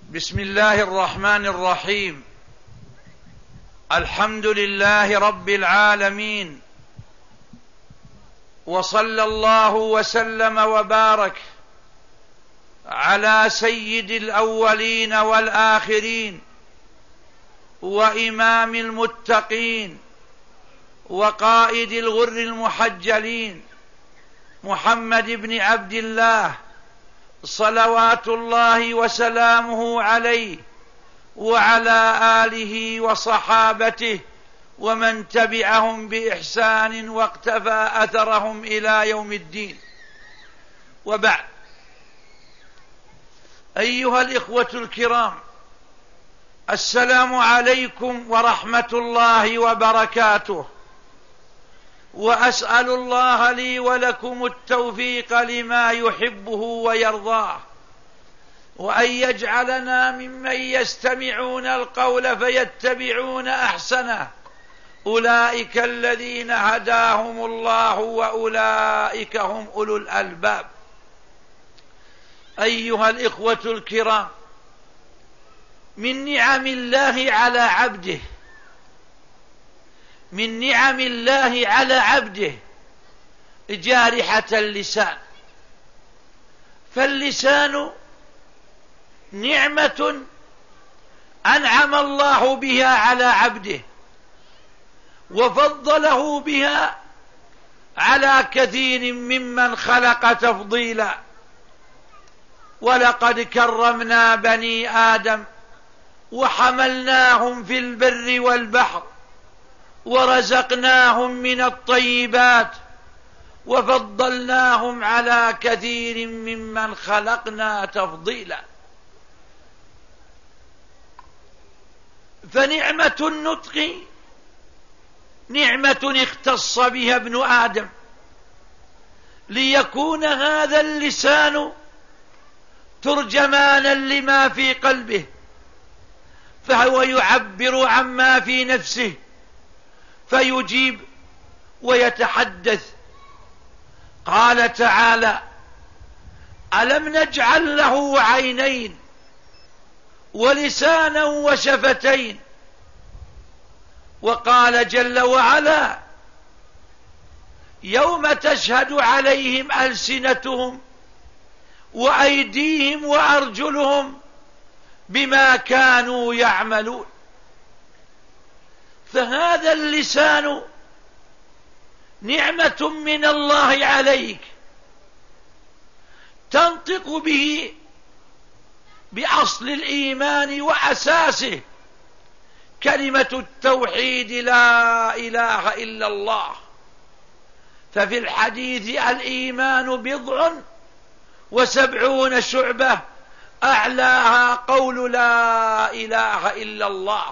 بسم الله الرحمن الرحيم. الحمد لله رب العالمين، وصلى الله وسلم وبارك على سيد الأولين والآخرين وإمام المتقين وقائد الغر المحجلين محمد بن عبد الله صلوات الله وسلامه عليه وعلى آله وصحابته ومن تبعهم بإحسان واقتفى أثرهم إلى يوم الدين. وبعد، أيها الإخوة الكرام، السلام عليكم ورحمة الله وبركاته، وأسأل الله لي ولكم التوفيق لما يحبه ويرضاه، وأن يجعلنا ممن يستمعون القول فيتبعون أحسنه، أولئك الذين هداهم الله وأولئك هم أولو الألباب. أيها الإخوة الكرام، من نعم الله على عبده، من نعم الله على عبده جارحة اللسان. فاللسان نعمة أنعم الله بها على عبده، وفضله بها على كثير ممن خلق تفضيلا. ولقد كرمنا بني آدم وحملناهم في البر والبحر ورزقناهم من الطيبات وفضلناهم على كثير ممن خلقنا تفضيلا. فنعمة النطق نعمة اختص بها ابن آدم، ليكون هذا اللسان ترجمانا لما في قلبه، فهو يعبر عما في نفسه، فيجيب ويتحدث. قال تعالى: ألم نجعل له عينين ولسانا وشفتين. وقال جل وعلا: يوم تشهد عليهم ألسنتهم وأيديهم وأرجلهم بما كانوا يعملون. فهذا اللسان نعمة من الله عليك، تنطق به بأصل الإيمان وأساسه، كلمة التوحيد: لا إله إلا الله. ففي الحديث: الإيمان 70 شعبة، أعلاها قول لا إله إلا الله.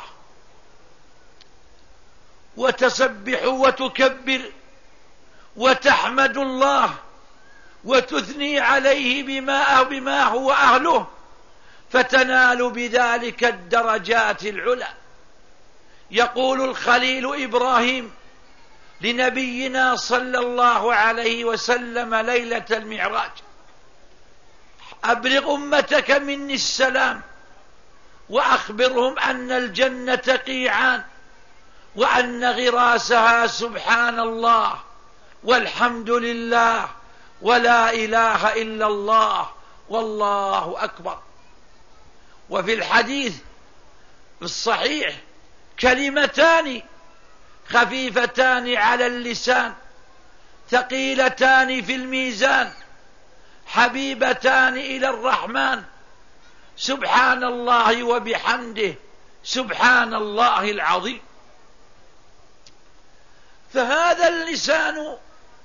وتسبح وتكبر وتحمد الله وتثني عليه بما هو أهله، فتنال بذلك الدرجات العلى. يقول الخليل إبراهيم لنبينا صلى الله عليه وسلم ليلة المعراج: أبلغ أمتك مني السلام، وأخبرهم أن الجنة قيعان، وأن غراسها سبحان الله والحمد لله ولا إله إلا الله والله أكبر. وفي الحديث الصحيح: كلمتان خفيفتان على اللسان ثقيلتان في الميزان حبيبتان إلى الرحمن، سبحان الله وبحمده سبحان الله العظيم. فهذا اللسان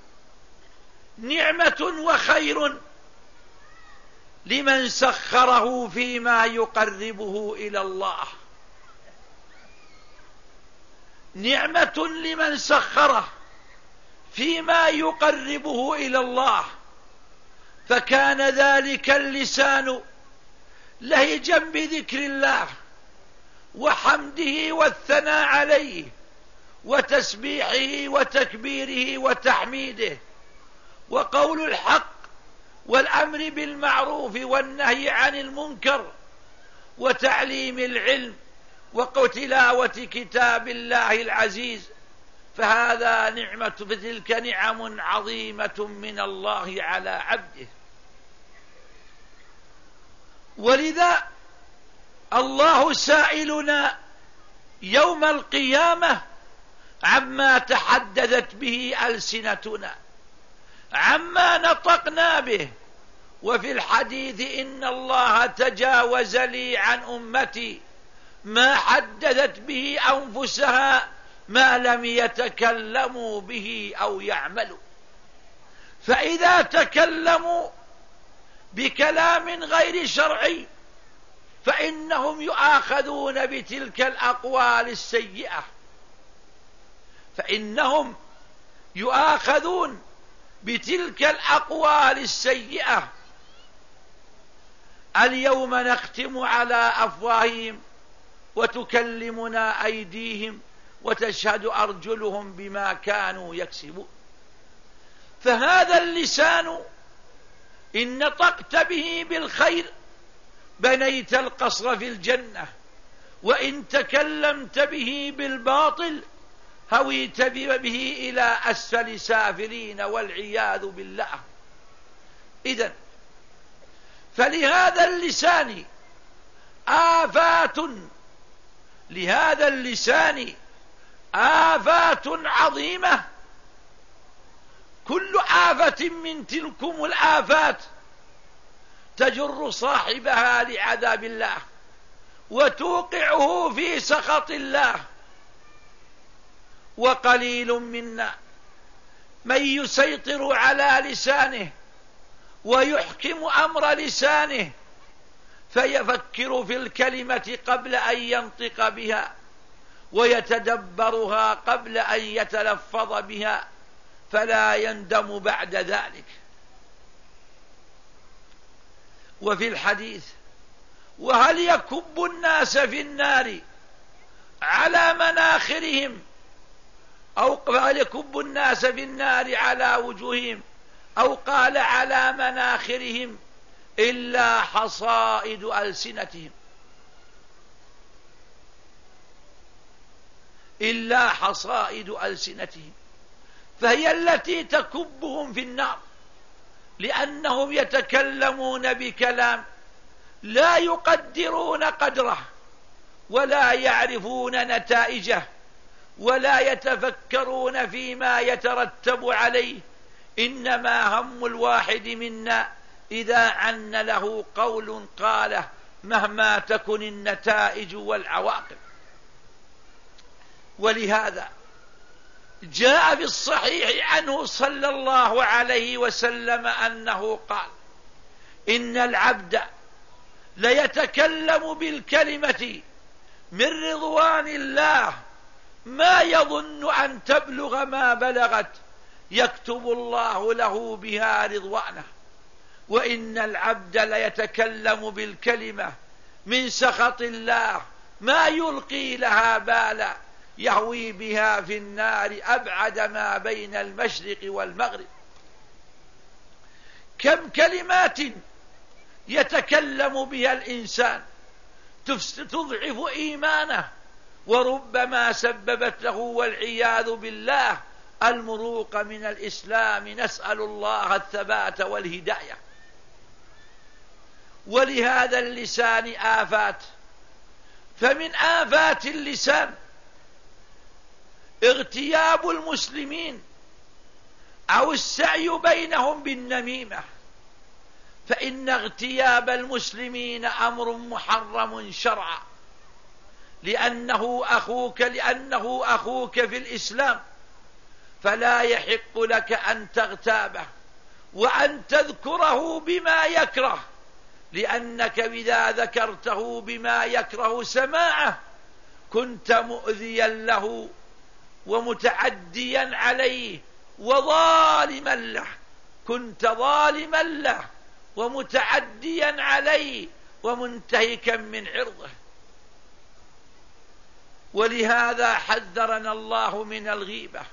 نعمة وخير لمن سخره فيما يقربه إلى الله، نعمة لمن سخره فيما يقربه إلى الله، فكان ذلك اللسان لهجا بذكر الله وحمده والثناء عليه وتسبيحه وتكبيره وتحميده، وقول الحق والأمر بالمعروف والنهي عن المنكر وتعليم العلم وتلاوة كتاب الله العزيز، فهذا نعمة، فتلك نعم عظيمة من الله على عبده. ولذا الله سائلنا يوم القيامة عما تحدثت به ألسنتنا، عما نطقنا به. وفي الحديث إن الله تجاوز لي عن أمتي ما حدثت به أنفسها ما لم يتكلموا به أو يعملوا. فإذا تكلموا بكلام غير شرعي فإنهم يؤاخذون بتلك الأقوال السيئة، فإنهم يؤاخذون بتلك الأقوال السيئة. اليوم نختم على أفواههم وتكلمنا أيديهم وتشهد أرجلهم بما كانوا يكسبون. فهذا اللسان إن نطقت به بالخير بنيت القصر في الجنة، وإن تكلمت به بالباطل هويت به إلى أسفل سافلين والعياذ بالله. إذن فلهذا اللسان آفات، لهذا اللسان آفات عظيمة، كل آفة من تلكم الآفات تجر صاحبها لعذاب الله وتوقعه في سخط الله. وقليل منا من يسيطر على لسانه ويحكم أمر لسانه فيفكر في الكلمة قبل أن ينطق بها ويتدبرها قبل أن يتلفظ بها فلا يندم بعد ذلك. وفي الحديث وهل يكب الناس في النار على مناخرهم، أو هل يكب الناس في النار على وجوههم، أو قال على مناخرهم إلا حصائد ألسنتهم، إلا حصائد ألسنتهم، فهي التي تكبهم في النار، لأنهم يتكلمون بكلام لا يقدرون قدره ولا يعرفون نتائجه ولا يتفكرون فيما يترتب عليه. إنما هم الواحد منا إذا عن له قول قاله مهما تكن النتائج والعواقب. ولهذا جاء في الصحيح عنه صلى الله عليه وسلم أنه قال إن العبد ليتكلم بالكلمة من رضوان الله ما يظن أن تبلغ ما بلغت، يكتب الله له بها رضوانه. وإن العبد ليتكلم بالكلمة من سخط الله ما يلقي لها بالا، يهوي بها في النار أبعد ما بين المشرق والمغرب. كم كلمات يتكلم بها الإنسان تضعف إيمانه، وربما سببت له والعياذ بالله المروق من الإسلام، نسأل الله الثبات والهداية. ولهذا اللسان آفات، فمن آفات اللسان اغتياب المسلمين أو السعي بينهم بالنميمة، فإن اغتياب المسلمين أمر محرم شرعا، لأنه أخوك في الإسلام، فلا يحق لك أن تغتابه وأن تذكره بما يكره، لأنك إذا ذكرته بما يكره سماعه كنت مؤذيا له ومتعديا عليه وظالما له، كنت ظالما له ومتعديا عليه ومنتهكا من عرضه. ولهذا حذرنا الله من الغيبة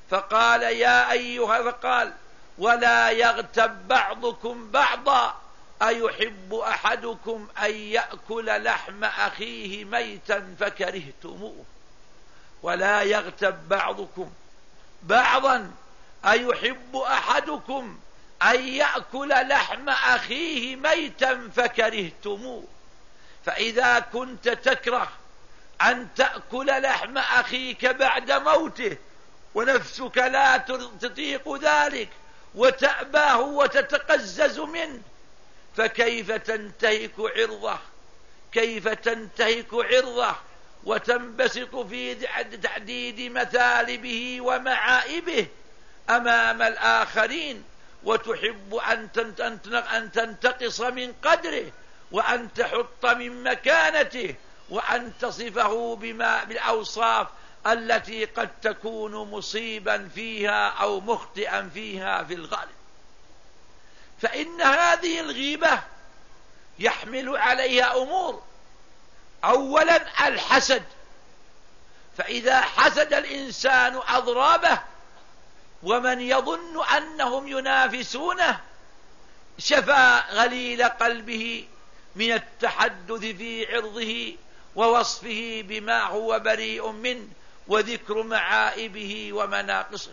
فقال ولا يغتب بعضكم بعضا أيحب أحدكم أن يأكل لحم أخيه ميتا فكرهتموه ولا يغتب بعضكم بعضا أيحب أحدكم أن يأكل لحم أخيه ميتا فكرهتموه. فإذا كنت تكره أن تأكل لحم أخيك بعد موته ونفسك لا تطيق ذلك وتأباه وتتقزز منه، فكيف تنتهك عرضه؟ كيف تنتهك عرضه وتنبسط في تعديد مثالبه ومعائبه أمام الآخرين، وتحب أن تنتقص من قدره وأن تحط من مكانته وأن تصفه بالأوصاف التي قد تكون مصيبا فيها أو مخطئا فيها في الغالب. فإن هذه الغيبة يحمل عليها أمور. أولا الحسد، فإذا حسد الإنسان أضرابه ومن يظن أنهم ينافسونه شفى غليل قلبه من التحدث في عرضه ووصفه بما هو بريء منه وذكر معائبه ومناقصه.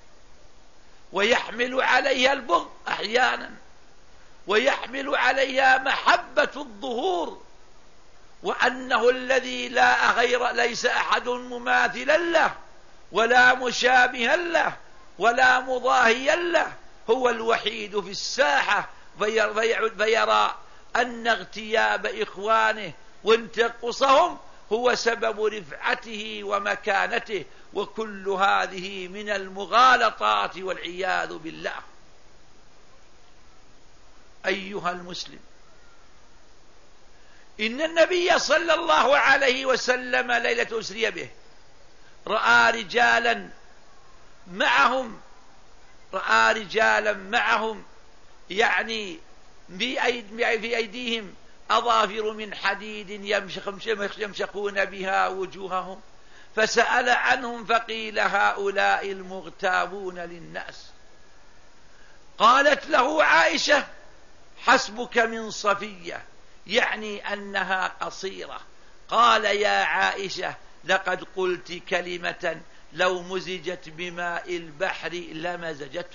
ويحمل عليها البغض أحيانا، ويحمل عليها محبة الظهور، وأنه الذي ليس أحد مماثلا له ولا مشابها له ولا مضاهيا له، هو الوحيد في الساحة، فيرى أن اغتياب إخوانه وانتقصهم هو سبب رفعته ومكانته، وكل هذه من المغالطات والعياذ بالله. أيها المسلم، إن النبي صلى الله عليه وسلم ليلة أسري به رأى رجالا معهم يعني في أيديهم أظافر من حديد يمشقون بها وجوههم، فسأل عنهم فقيل هؤلاء المغتابون للناس. قالت له عائشة حسبك من صفية، يعني أنها قصيرة. قال يا عائشة لقد قلت كلمة لو مزجت بماء البحر لمزجته.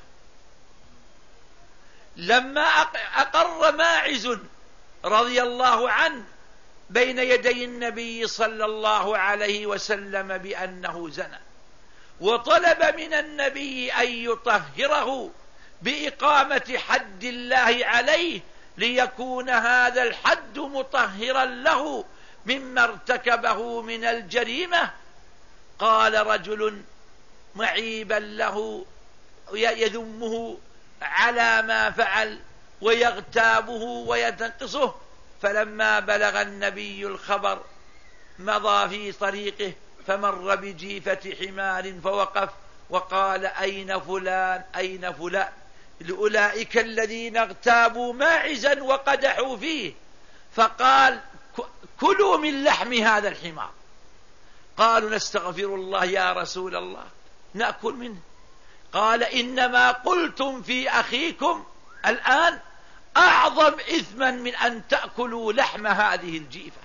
لما أقر ماعز رضي الله عنه بين يدي النبي صلى الله عليه وسلم بأنه زنى، وطلب من النبي أن يطهره بإقامة حد الله عليه ليكون هذا الحد مطهرا له مما ارتكبه من الجريمة، قال رجل معيبا له يذمه على ما فعل ويغتابه ويتنقصه، فلما بلغ النبي الخبر مضى في طريقه فمر بجيفة حمار فوقف وقال أين فلان أين فلان، لأولئك الذين اغتابوا ماعزا وقدحوا فيه، فقال كلوا من لحم هذا الحمار. قالوا نستغفر الله يا رسول الله نأكل منه. قال إنما قلتم في أخيكم الآن أعظم إثما من أن تأكلوا لحم هذه الجيفة،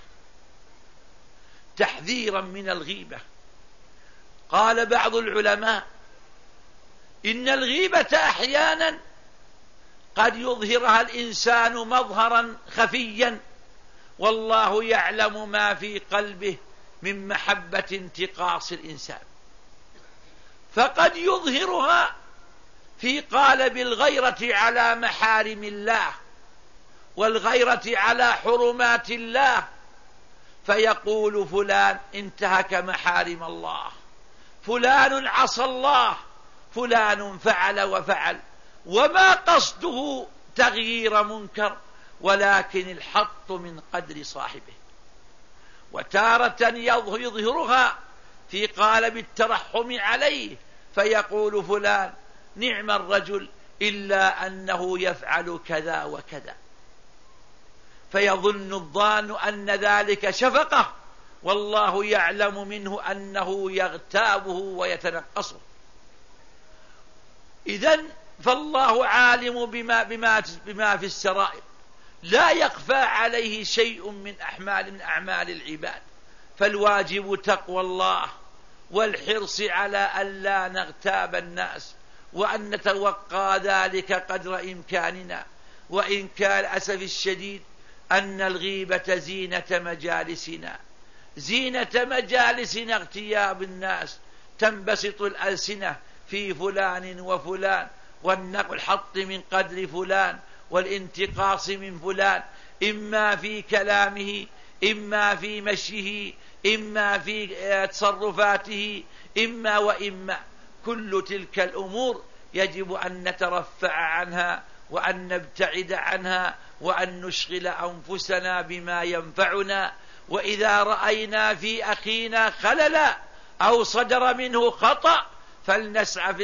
تحذيرا من الغيبة. قال بعض العلماء إن الغيبة أحيانا قد يظهرها الإنسان مظهرا خفيا والله يعلم ما في قلبه من محبة انتقاص الإنسان، فقد يظهرها في قالب الغيرة على محارم الله والغيرة على حرمات الله، فيقول فلان انتهك محارم الله، فلان عصى الله، فلان فعل وفعل، وما قصده تغيير منكر ولكن الحط من قدر صاحبه. وتارة يظهرها في قالب الترحم عليه، فيقول فلان نعم الرجل إلا أنه يفعل كذا وكذا، فيظن الظان أن ذلك شفقة والله يعلم منه أنه يغتابه ويتنقصه. إذن فالله عالم بما في السرائر، لا يخفى عليه شيء من أعمال العباد، فالواجب تقوى الله والحرص على أن لا نغتاب الناس، وأن نتوقع ذلك قدر إمكاننا. وإن كان أسف الشديد أن الغيبة زينة مجالسنا اغتياب الناس، تنبسط الألسنة في فلان وفلان، والنقل الحط من قدر فلان والانتقاص من فلان، إما في كلامه، إما في مشيه، إما في تصرفاته، إما وإما. كل تلك الأمور يجب أن نترفع عنها وأن نبتعد عنها وأن نشغل أنفسنا بما ينفعنا. وإذا رأينا في أخينا خللا أو صدر منه خطأ فلنسعى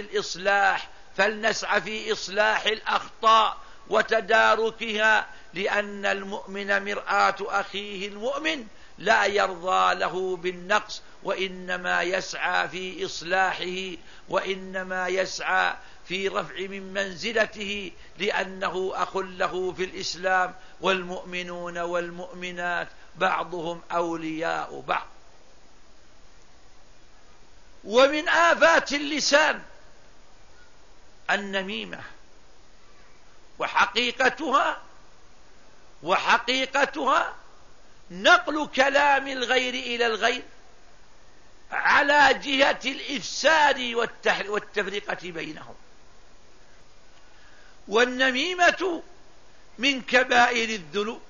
في إصلاح الأخطاء وتداركها، لأن المؤمن مرآة أخيه المؤمن، لا يرضى له بالنقص، وإنما يسعى في إصلاحه، وإنما يسعى في رفع من منزلته، لأنه أخ له في الإسلام، والمؤمنون والمؤمنات بعضهم أولياء بعض. ومن آفات اللسان النميمة، وحقيقتها نقل كلام الغير إلى الغير على جهة الإفساد والتفرقة بينهم. والنميمة من كبائر الذنوب،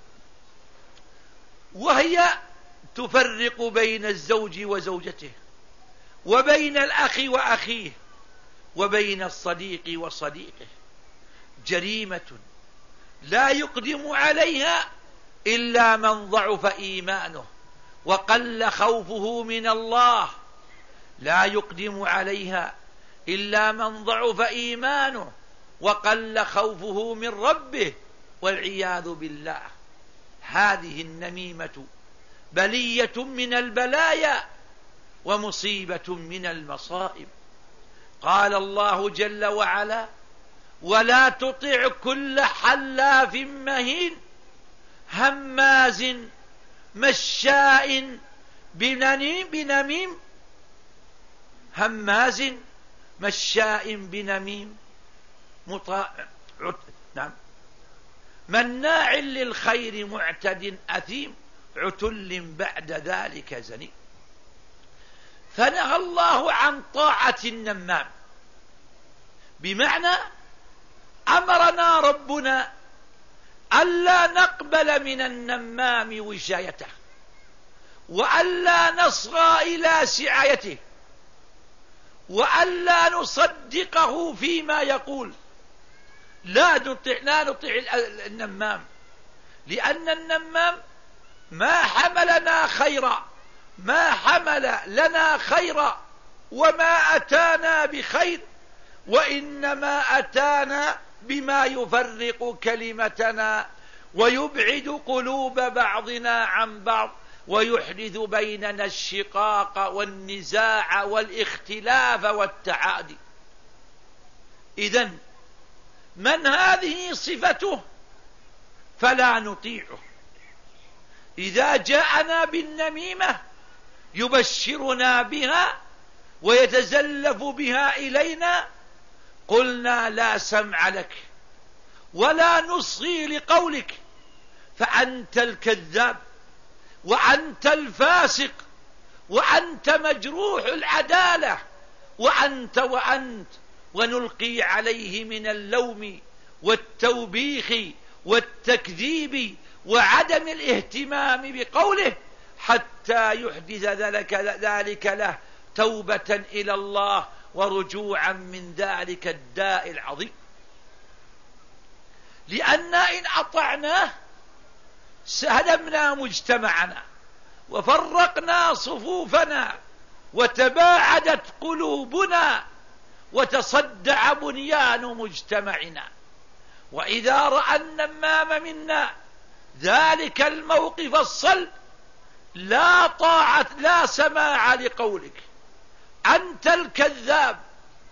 وهي تفرق بين الزوج وزوجته، وبين الأخ وأخيه، وبين الصديق وصديقه. جريمة لا يقدم عليها إلا من ضعف إيمانه وقل خوفه من الله، لا يقدم عليها إلا من ضعف إيمانه وقل خوفه من ربه، والعياذ بالله. هذه النميمة بلية من البلايا ومصيبة من المصائب. قال الله جل وعلا: ولا تطع كل حلاف مهين هماز مشاء بنميم هماز مشاء بنميم مناع للخير معتد أثيم عتل بعد ذلك زنيم. فنهى الله عن طاعة النمام، بمعنى أمرنا ربنا ألا نقبل من النمام وشايته، وألا نصغى إلى سعايته، وألا نصدقه فيما يقول. لا نطع النمام، لأن النمام ما حمل لنا خيرا وما أتانا بخير، وإنما أتانا بما يفرق كلمتنا ويبعد قلوب بعضنا عن بعض، ويحدث بيننا الشقاق والنزاع والاختلاف والتعادي. إذن من هذه صفته فلا نطيعه. إذا جاءنا بالنميمة يبشرنا بها ويتزلف بها إلينا، قلنا لا سمع لك ولا نصغي لقولك، فأنت الكذاب وأنت الفاسق وأنت مجروح العدالة وأنت، ونلقي عليه من اللوم والتوبيخ والتكذيب وعدم الاهتمام بقوله، حتى يحدث ذلك له توبة إلى الله ورجوعا من ذلك الداء العظيم. لأن إن أطعناه سهدمنا مجتمعنا وفرقنا صفوفنا وتباعدت قلوبنا وتصدع بنيان مجتمعنا. وإذا رأى النمام منا ذلك الموقف الصلب لا طاعة لا سماع لقولك، أنت الكذاب،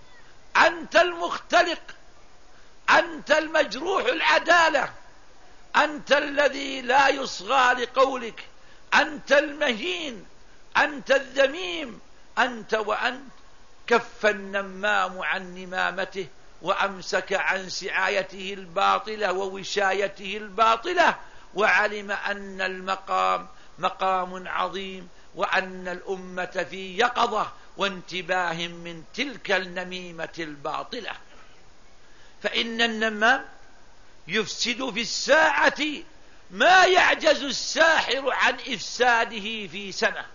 أنت المختلق، أنت المجروح العدالة، أنت الذي لا يصغى لقولك، أنت المهين، أنت الذميم، أنت وأنت. كف النمام عن نمامته وأمسك عن سعايته الباطلة ووشايته الباطلة، وعلم أن المقام مقام عظيم، وأن الأمة في يقظة وانتباه من تلك النميمة الباطلة. فإن النمام يفسد في الساعة ما يعجز الساحر عن إفساده في سنة،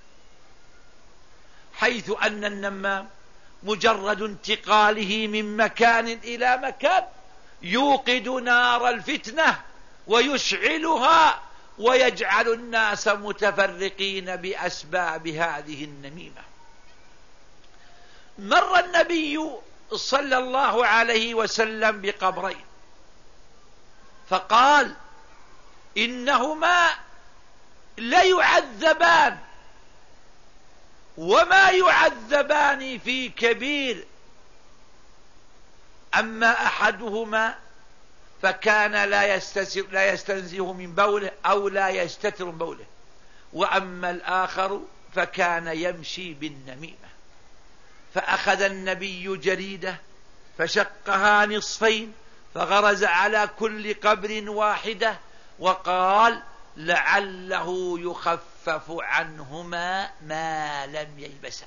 حيث أن النمام مجرد انتقاله من مكان إلى مكان يوقد نار الفتنة ويشعلها ويجعل الناس متفرقين بأسباب هذه النميمة. مر النبي صلى الله عليه وسلم بقبرين فقال إنهما ليعذبان وما يعذبان في كبير، أما أحدهما فكان لا يستنزه من بوله أو لا يستتر من بوله، وأما الآخر فكان يمشي بالنميمة. فأخذ النبي جريدة فشقها نصفين فغرز على كل قبر واحدة وقال لعله يخفف عنهما ما لم ييبسا.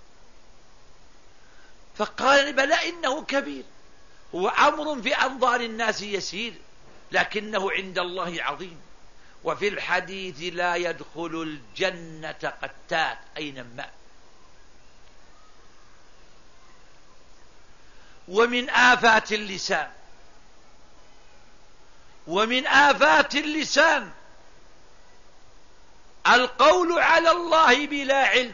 فقال بلى إنه كبير، هو أمر في أنظار الناس يسير لكنه عند الله عظيم. وفي الحديث لا يدخل الجنة قتات أي نمام. ومن آفات اللسان القول على الله بلا علم،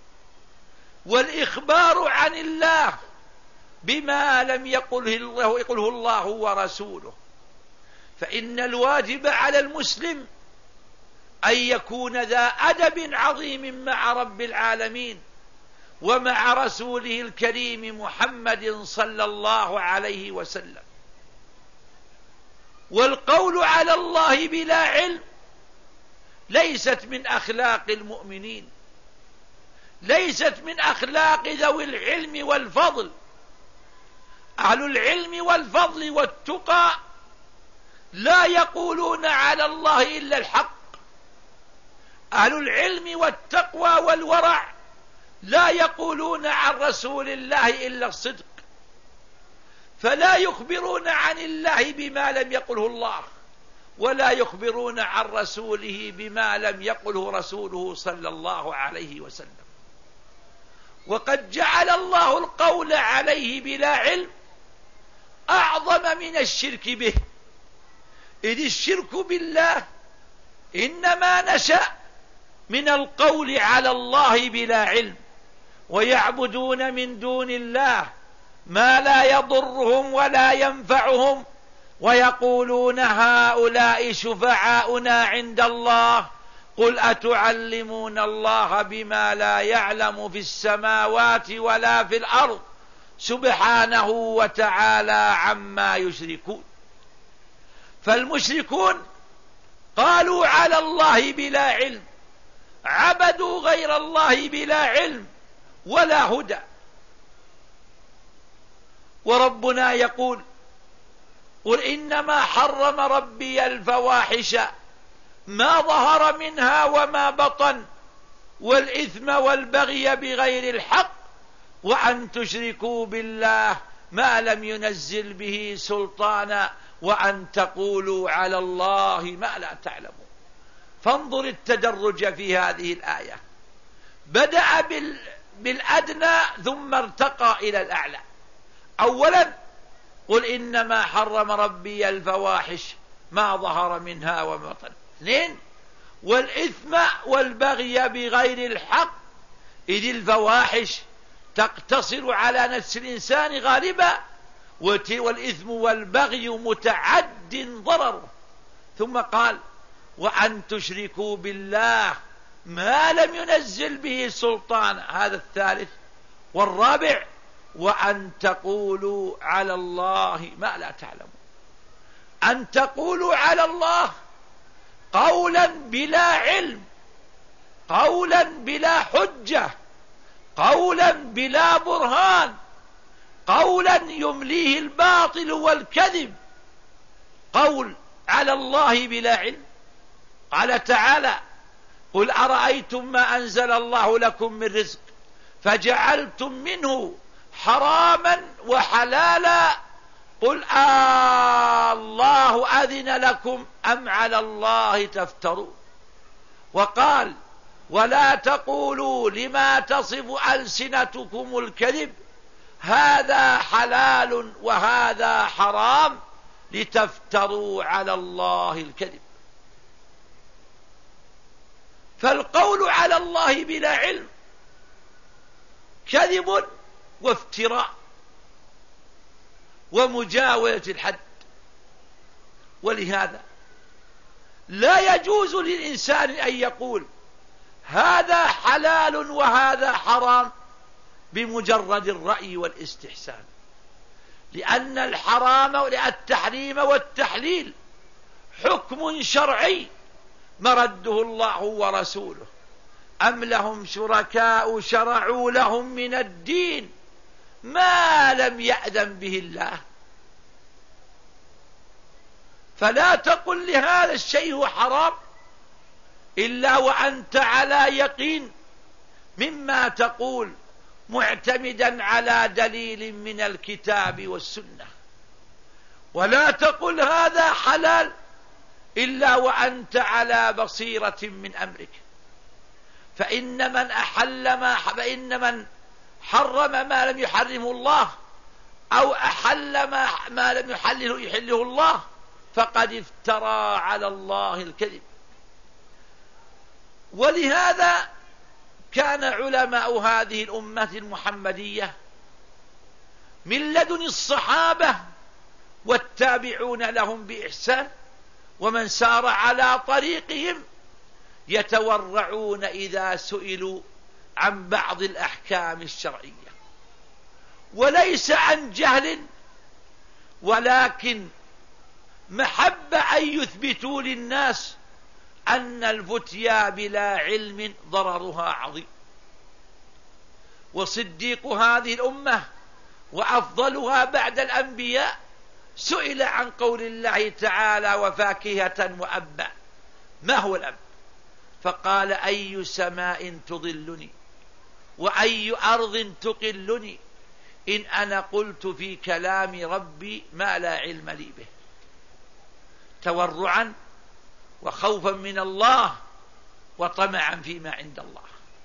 والإخبار عن الله بما لم يقله الله ورسوله. فإن الواجب على المسلم أن يكون ذا أدب عظيم مع رب العالمين ومع رسوله الكريم محمد صلى الله عليه وسلم. والقول على الله بلا علم ليست من أخلاق المؤمنين، ليست من أخلاق ذوي العلم والفضل. أهل العلم والفضل والتقى لا يقولون على الله إلا الحق. أهل العلم والتقوى والورع لا يقولون عن رسول الله إلا الصدق، فلا يخبرون عن الله بما لم يقله الله، ولا يخبرون عن رسوله بما لم يقله رسوله صلى الله عليه وسلم. وقد جعل الله القول عليه بلا علم أعظم من الشرك به، إذ الشرك بالله إنما نشأ من القول على الله بلا علم، ويعبدون من دون الله ما لا يضرهم ولا ينفعهم، ويقولون هؤلاء شفعاؤنا عند الله قل أتعلمون الله بما لا يعلم في السماوات ولا في الأرض سبحانه وتعالى عما يشركون. فالمشركون قالوا على الله بلا علم، عبدوا غير الله بلا علم ولا هدى. وربنا يقول قل إنما حرم ربي الفواحش ما ظهر منها وما بطن والإثم والبغي بغير الحق وأن تشركوا بالله ما لم ينزل به سلطانا وأن تقولوا على الله ما لا تعلمون. فانظر التدرج في هذه الآية، بدأ بالأدنى ثم ارتقى إلى الأعلى. أولا قل إنما حرم ربي الفواحش ما ظهر منها وما بطن. اثنين والإثم والبغي بغير الحق، إذ الفواحش تقتصر على نفس الإنسان غالبا، والإثم والبغي متعد ضرره. ثم قال وأن تشركوا بالله ما لم ينزل به سلطان، هذا الثالث. والرابع وأن تقولوا على الله ما لا تعلمون. أن تقولوا على الله قولا بلا علم، قولا بلا حجة، قولا بلا برهان، قولا يمليه الباطل والكذب، قول على الله بلا علم. قال تعالى: قل أرأيتم ما أنزل الله لكم من رزق فجعلتم منه حراما وحلالا قل الله أذن لكم أم على الله تفترون. وقال: ولا تقولوا لما تصف ألسنتكم الكذب هذا حلال وهذا حرام لتفتروا على الله الكذب. فالقول على الله بلا علم كذب وافتراء ومجاوزة الحد. ولهذا لا يجوز للإنسان أن يقول هذا حلال وهذا حرام بمجرد الرأي والاستحسان، لأن التحريم والتحليل حكم شرعي مرده الله ورسوله. أم لهم شركاء شرعوا لهم من الدين ما لم يأذن به الله. فلا تقل لهذا الشيء هو حرام إلا وأنت على يقين مما تقول، معتمدا على دليل من الكتاب والسنة. ولا تقل هذا حلال إلا وأنت على بصيرة من أمرك. فإن من حرم ما لم يحرمه الله أو أحل ما لم يحله الله فقد افترى على الله الكذب. ولهذا كان علماء هذه الأمة المحمدية من لدن الصحابة والتابعون لهم بإحسان ومن سار على طريقهم يتورعون إذا سئلوا عن بعض الأحكام الشرعية، وليس عن جهل، ولكن محبة أن يثبتوا للناس أن الفتيا بلا علم ضررها عظيم. وصديق هذه الأمة وأفضلها بعد الأنبياء سئل عن قول الله تعالى: وفاكهة وأبا. ما هو الأب؟ فقال: أي سماء تضلني وأي أرض تقلني إن أنا قلت في كلام ربي ما لا علم لي به، تورعا وخوفا من الله وطمعا فيما عند الله.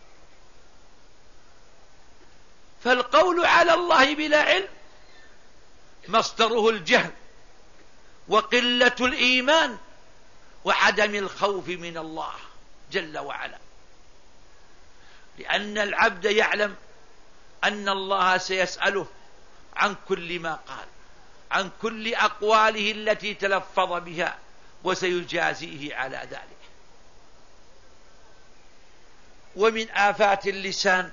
فالقول على الله بلا علم مصدره الجهل وقلة الإيمان وعدم الخوف من الله جل وعلا، لأن العبد يعلم أن الله سيسأله عن كل ما قال، عن كل أقواله التي تلفظ بها، وسيجازيه على ذلك. ومن آفات اللسان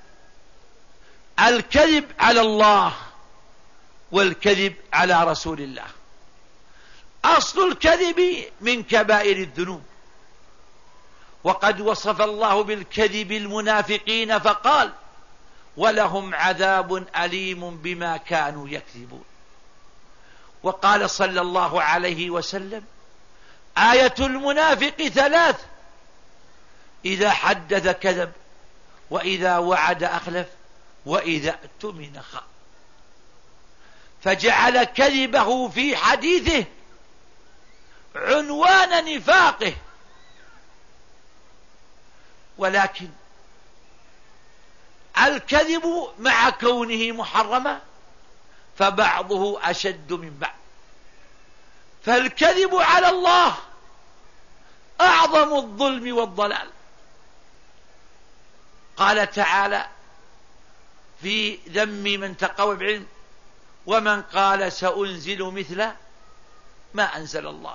الكذب على الله والكذب على رسول الله. أصل الكذب من كبائر الذنوب، وقد وصف الله بالكذب المنافقين فقال: ولهم عذاب أليم بما كانوا يكذبون. وقال صلى الله عليه وسلم: آية المنافق 3: إذا حدث كذب، وإذا وعد أخلف، وإذا اؤتمن خان. فجعل كذبه في حديثه عنوان نفاقه. ولكن الكذب مع كونه محرما فبعضه أشد من بعض. فالكذب على الله أعظم الظلم والضلال. قال تعالى في ذم من تقوى بعلم: ومن قال سأنزل مثل ما أنزل الله.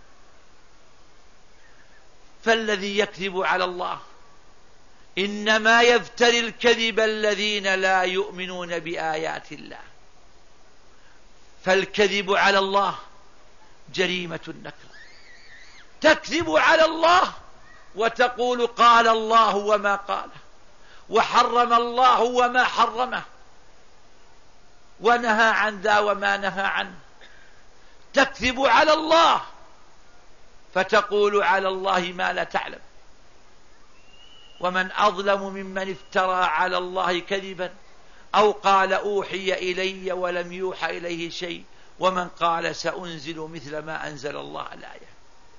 فالذي يكذب على الله إنما يفتري الكذب الذين لا يؤمنون بآيات الله. فالكذب على الله جريمة النكرة. تكذب على الله وتقول قال الله وما قاله، وحرم الله وما حرمه، ونهى عن ذا وما نهى عنه. تكذب على الله فتقول على الله ما لا تعلم. ومن أظلم ممن افترى على الله كذبا أو قال أوحي إلي ولم يوحى إليه شيء ومن قال سأنزل مثل ما أنزل الله. الآية.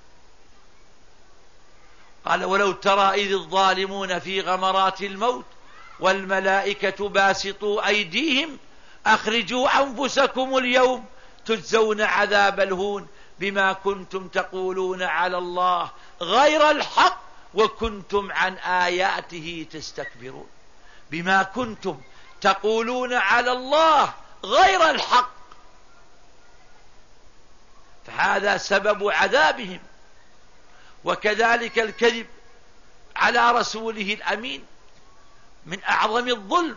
قال ولو ترى إذ الظالمون في غمرات الموت والملائكة باسطوا أيديهم أخرجوا أنفسكم اليوم تجزون عذاب الهون بما كنتم تقولون على الله غير الحق وكنتم عن آياته تستكبرون. بما كنتم تقولون على الله غير الحق، فهذا سبب عذابهم. وكذلك الكذب على رسوله الأمين من أعظم الظلم.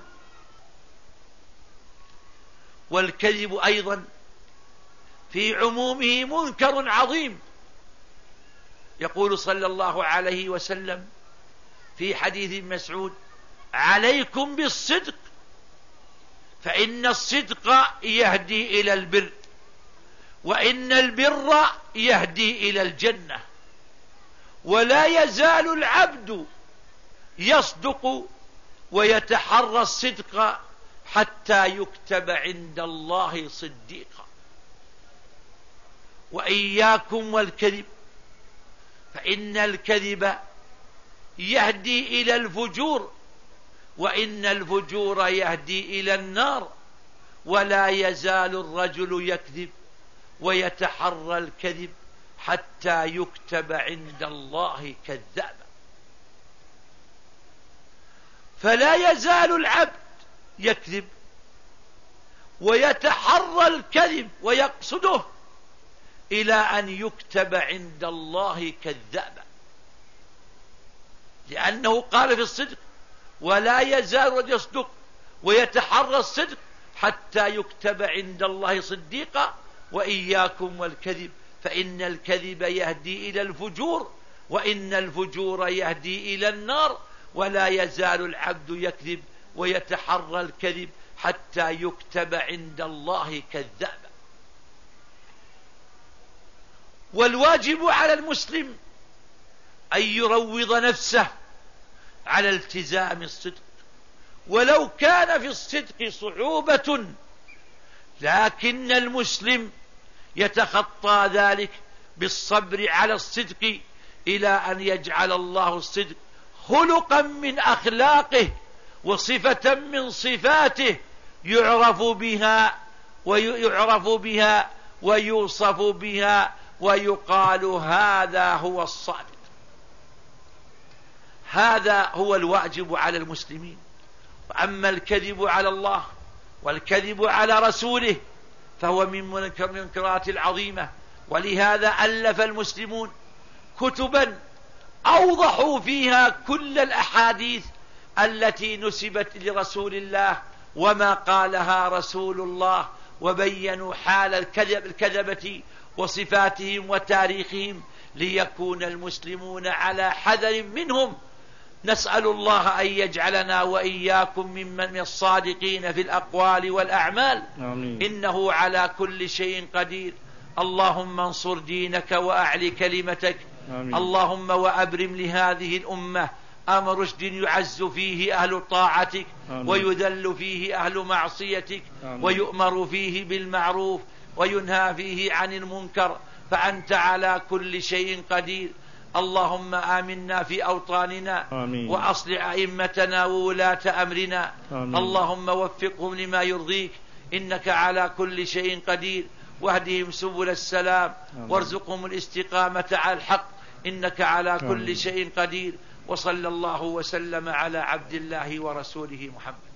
والكذب أيضا في عمومه منكر عظيم. يقول صلى الله عليه وسلم في حديث مسعود عليكم بالصدق فإن الصدق يهدي إلى البر وإن البر يهدي إلى الجنة. ولا يزال العبد يصدق ويتحرى الصدق حتى يكتب عند الله صديقا. وإياكم والكذب فإن الكذب يهدي إلى الفجور وإن الفجور يهدي إلى النار. ولا يزال الرجل يكذب ويتحرى الكذب حتى يكتب عند الله كذابا. فلا يزال العبد يكذب ويتحرى الكذب ويقصده إلى أن يكتب عند الله كذابا، لأنه قال في الصدق ولا يزال يصدق ويتحرى الصدق حتى يكتب عند الله صديقا. وإياكم والكذب فإن الكذب يهدي إلى الفجور وإن الفجور يهدي إلى النار. ولا يزال العبد يكذب ويتحرى الكذب حتى يكتب عند الله كذابا. والواجب على المسلم أن يروض نفسه على التزام الصدق ولو كان في الصدق صعوبة، لكن المسلم يتخطى ذلك بالصبر على الصدق إلى أن يجعل الله الصدق خلقا من أخلاقه وصفة من صفاته يعرف بها ويوصف بها ويقال هذا هو الصادق. هذا هو الواجب على المسلمين. وأما الكذب على الله والكذب على رسوله فهو من المنكرات العظيمة. ولهذا ألف المسلمون كتبا أوضحوا فيها كل الأحاديث التي نسبت لرسول الله وما قالها رسول الله، وبينوا حال الكذبة وصفاتهم وتاريخهم ليكون المسلمون على حذر منهم. نسأل الله أن يجعلنا وإياكم ممن الصادقين في الأقوال والأعمال. آمين. إنه على كل شيء قدير. اللهم انصر دينك وأعل كلمتك. آمين. اللهم وأبرم لهذه الأمة أمر رشد يعز فيه أهل طاعتك آمين. ويذل فيه أهل معصيتك آمين. ويؤمر فيه بالمعروف وينهى فيه عن المنكر، فأنت على كل شيء قدير. اللهم آمنا في أوطاننا. آمين. وأصلح أئمتنا وولاة أمرنا. آمين. اللهم وفقهم لما يرضيك إنك على كل شيء قدير. واهدهم سبل السلام. آمين. وارزقهم الاستقامة على الحق إنك على كل آمين. شيء قدير. وصلى الله وسلم على عبد الله ورسوله محمد.